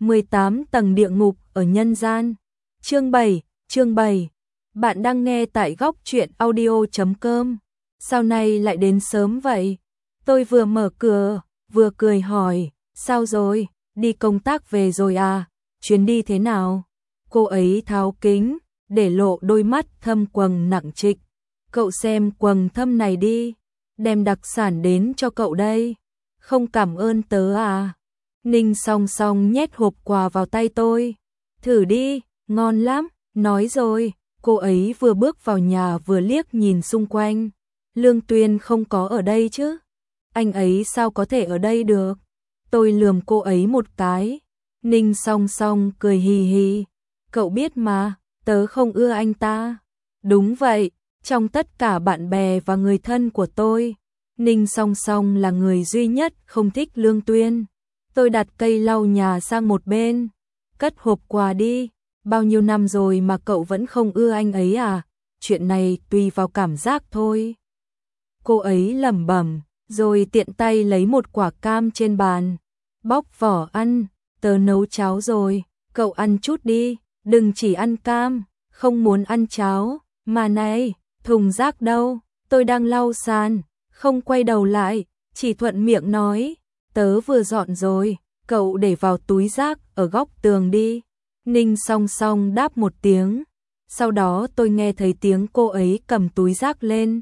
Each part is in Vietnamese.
18 tầng địa ngục ở nhân gian. Chương 7. Bạn đang nghe tại góc truyện audio.com. Sao nay lại đến sớm vậy? Tôi vừa mở cửa, vừa cười hỏi, sao rồi, đi công tác về rồi à, chuyến đi thế nào? Cô ấy tháo kính, để lộ đôi mắt thâm quầng nặng trịch. Cậu xem quầng thâm này đi, đem đặc sản đến cho cậu đây. Không cảm ơn tớ à? Ninh song song nhét hộp quà vào tay tôi. Thử đi, ngon lắm, nói rồi. Cô ấy vừa bước vào nhà vừa liếc nhìn xung quanh. Lương Tuyên không có ở đây chứ? Anh ấy sao có thể ở đây được? Tôi lườm cô ấy một cái. Ninh song song cười hì hì. Cậu biết mà, tớ không ưa anh ta. Đúng vậy, trong tất cả bạn bè và người thân của tôi, Ninh song song là người duy nhất không thích Lương Tuyên. Tôi đặt cây lau nhà sang một bên. Cất hộp quà đi. Bao nhiêu năm rồi mà cậu vẫn không ưa anh ấy à? Chuyện này tùy vào cảm giác thôi. Cô ấy lẩm bẩm, rồi tiện tay lấy một quả cam trên bàn. Bóc vỏ ăn, tớ nấu cháo rồi, cậu ăn chút đi, đừng chỉ ăn cam, không muốn ăn cháo. Mà này, thùng rác đâu? Tôi đang lau sàn, không quay đầu lại, chỉ thuận miệng nói, tớ vừa dọn rồi, cậu để vào túi rác ở góc tường đi. Ninh song song đáp một tiếng, sau đó tôi nghe thấy tiếng cô ấy cầm túi rác lên.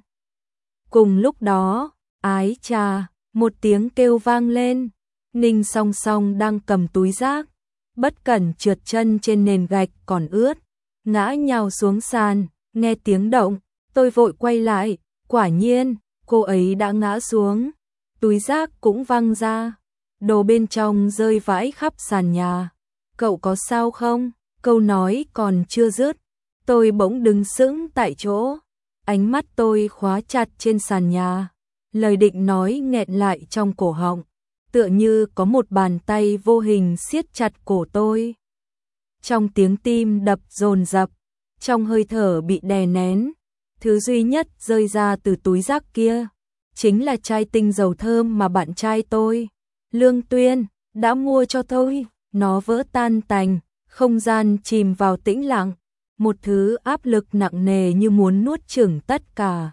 Cùng lúc đó, ái chà, một tiếng kêu vang lên. Ninh song song đang cầm túi rác, bất cẩn trượt chân trên nền gạch còn ướt, ngã nhào xuống sàn. Nghe tiếng động, tôi vội quay lại, quả nhiên, cô ấy đã ngã xuống, túi rác cũng văng ra, đồ bên trong rơi vãi khắp sàn nhà. Cậu có sao không? Câu nói còn chưa dứt, tôi bỗng đứng sững tại chỗ, ánh mắt tôi khóa chặt trên sàn nhà, lời định nói nghẹn lại trong cổ họng, tựa như có một bàn tay vô hình siết chặt cổ tôi. Trong tiếng tim đập dồn dập, trong hơi thở bị đè nén, thứ duy nhất rơi ra từ túi rác kia chính là chai tinh dầu thơm mà bạn trai tôi, Lương Tuyên, đã mua cho tôi. Nó vỡ tan tành, không gian chìm vào tĩnh lặng, một thứ áp lực nặng nề như muốn nuốt chửng tất cả.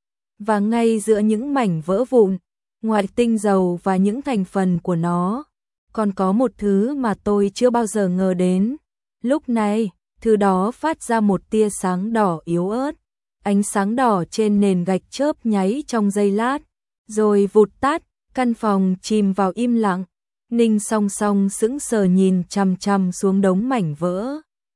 Và ngay giữa những mảnh vỡ vụn, ngoài tinh dầu và những thành phần của nó, còn có một thứ mà tôi chưa bao giờ ngờ đến. Lúc này, thứ đó phát ra một tia sáng đỏ yếu ớt, ánh sáng đỏ trên nền gạch chớp nháy trong giây lát, rồi vụt tắt, căn phòng chìm vào im lặng. Ninh song song sững sờ nhìn chằm chằm xuống đống mảnh vỡ.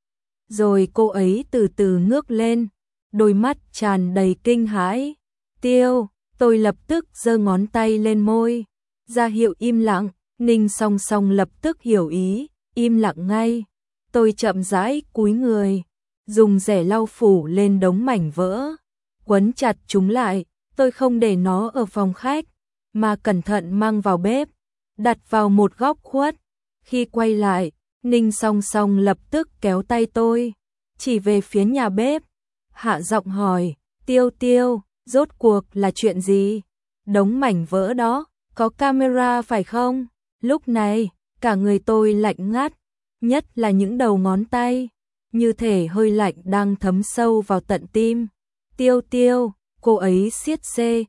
Rồi cô ấy từ từ ngước lên, đôi mắt tràn đầy kinh hãi. Tiêu, tôi lập tức giơ ngón tay lên môi, ra hiệu im lặng. Ninh song song lập tức hiểu ý, im lặng ngay. Tôi chậm rãi cúi người, dùng rẻ lau phủ lên đống mảnh vỡ, quấn chặt chúng lại. Tôi không để nó ở phòng khách, mà cẩn thận mang vào bếp, đặt vào một góc khuất. Khi quay lại, Ninh song song lập tức kéo tay tôi, chỉ về phía nhà bếp, hạ giọng hỏi, Tiêu Tiêu, rốt cuộc là chuyện gì? Đống mảnh vỡ đó, có camera phải không? Lúc này, cả người tôi lạnh ngắt, nhất là những đầu ngón tay, như thể hơi lạnh đang thấm sâu vào tận tim. Tiêu Tiêu, cô ấy siết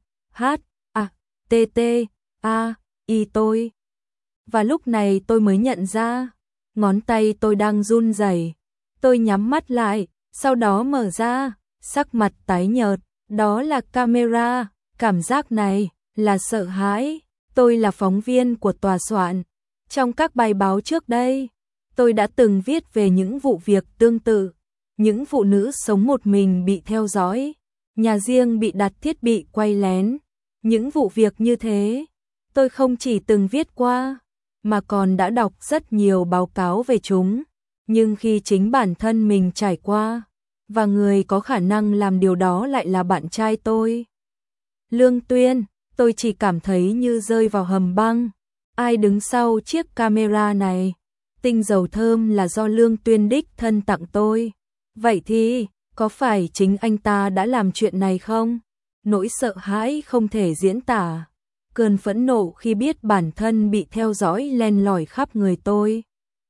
CHATTAI tôi. Và lúc này tôi mới nhận ra, ngón tay tôi đang run rẩy. Tôi nhắm mắt lại, sau đó mở ra, sắc mặt tái nhợt, đó là camera, cảm giác này là sợ hãi. Tôi là phóng viên của tòa soạn. Trong các bài báo trước đây, tôi đã từng viết về những vụ việc tương tự, những phụ nữ sống một mình bị theo dõi, nhà riêng bị đặt thiết bị quay lén. Những vụ việc như thế, tôi không chỉ từng viết qua, mà còn đã đọc rất nhiều báo cáo về chúng. Nhưng khi chính bản thân mình trải qua, và người có khả năng làm điều đó lại là bạn trai tôi, Lương Tuyên, tôi chỉ cảm thấy như rơi vào hầm băng. Ai đứng sau chiếc camera này? Tinh dầu thơm là do Lương Tuyên đích thân tặng tôi. Vậy thì, có phải chính anh ta đã làm chuyện này không? Nỗi sợ hãi không thể diễn tả, cơn phẫn nộ khi biết bản thân bị theo dõi len lỏi khắp người tôi.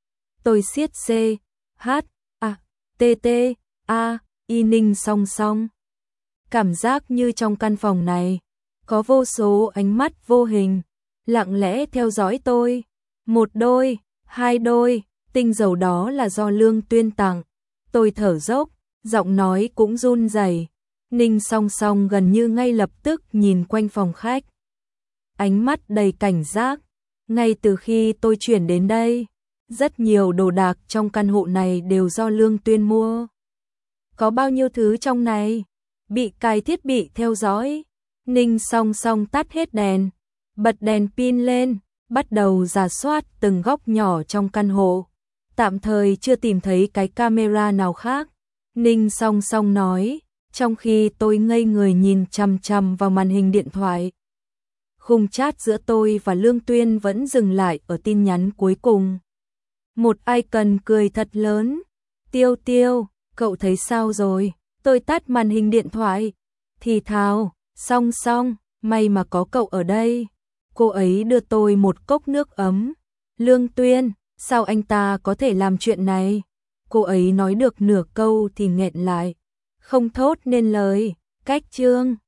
Tôi siết C, H, A, T, T, A, Y Ninh song song. Cảm giác như trong căn phòng này, có vô số ánh mắt vô hình, lặng lẽ theo dõi tôi. Một đôi, hai đôi, tinh dầu đó là do Lương Tuyên tặng. Tôi thở dốc, giọng nói cũng run rẩy. Ninh song song gần như ngay lập tức nhìn quanh phòng khách. Ánh mắt đầy cảnh giác. Ngay từ khi tôi chuyển đến đây, rất nhiều đồ đạc trong căn hộ này đều do Lương Tuyên mua. Có bao nhiêu thứ trong này bị cài thiết bị theo dõi. Ninh song song tắt hết đèn, bật đèn pin lên, bắt đầu rà soát từng góc nhỏ trong căn hộ. Tạm thời chưa tìm thấy cái camera nào khác. Ninh song song nói, trong khi tôi ngây người nhìn chằm chằm vào màn hình điện thoại. Khung chat giữa tôi và Lương Tuyên vẫn dừng lại ở tin nhắn cuối cùng. Một icon cười thật lớn. Tiêu Tiêu, cậu thấy sao rồi? Tôi tắt màn hình điện thoại. Thì thào, song song, may mà có cậu ở đây. Cô ấy đưa tôi một cốc nước ấm. Lương Tuyên, sao anh ta có thể làm chuyện này? Cô ấy nói được nửa câu thì nghẹn lại, không thốt nên lời. Cách chương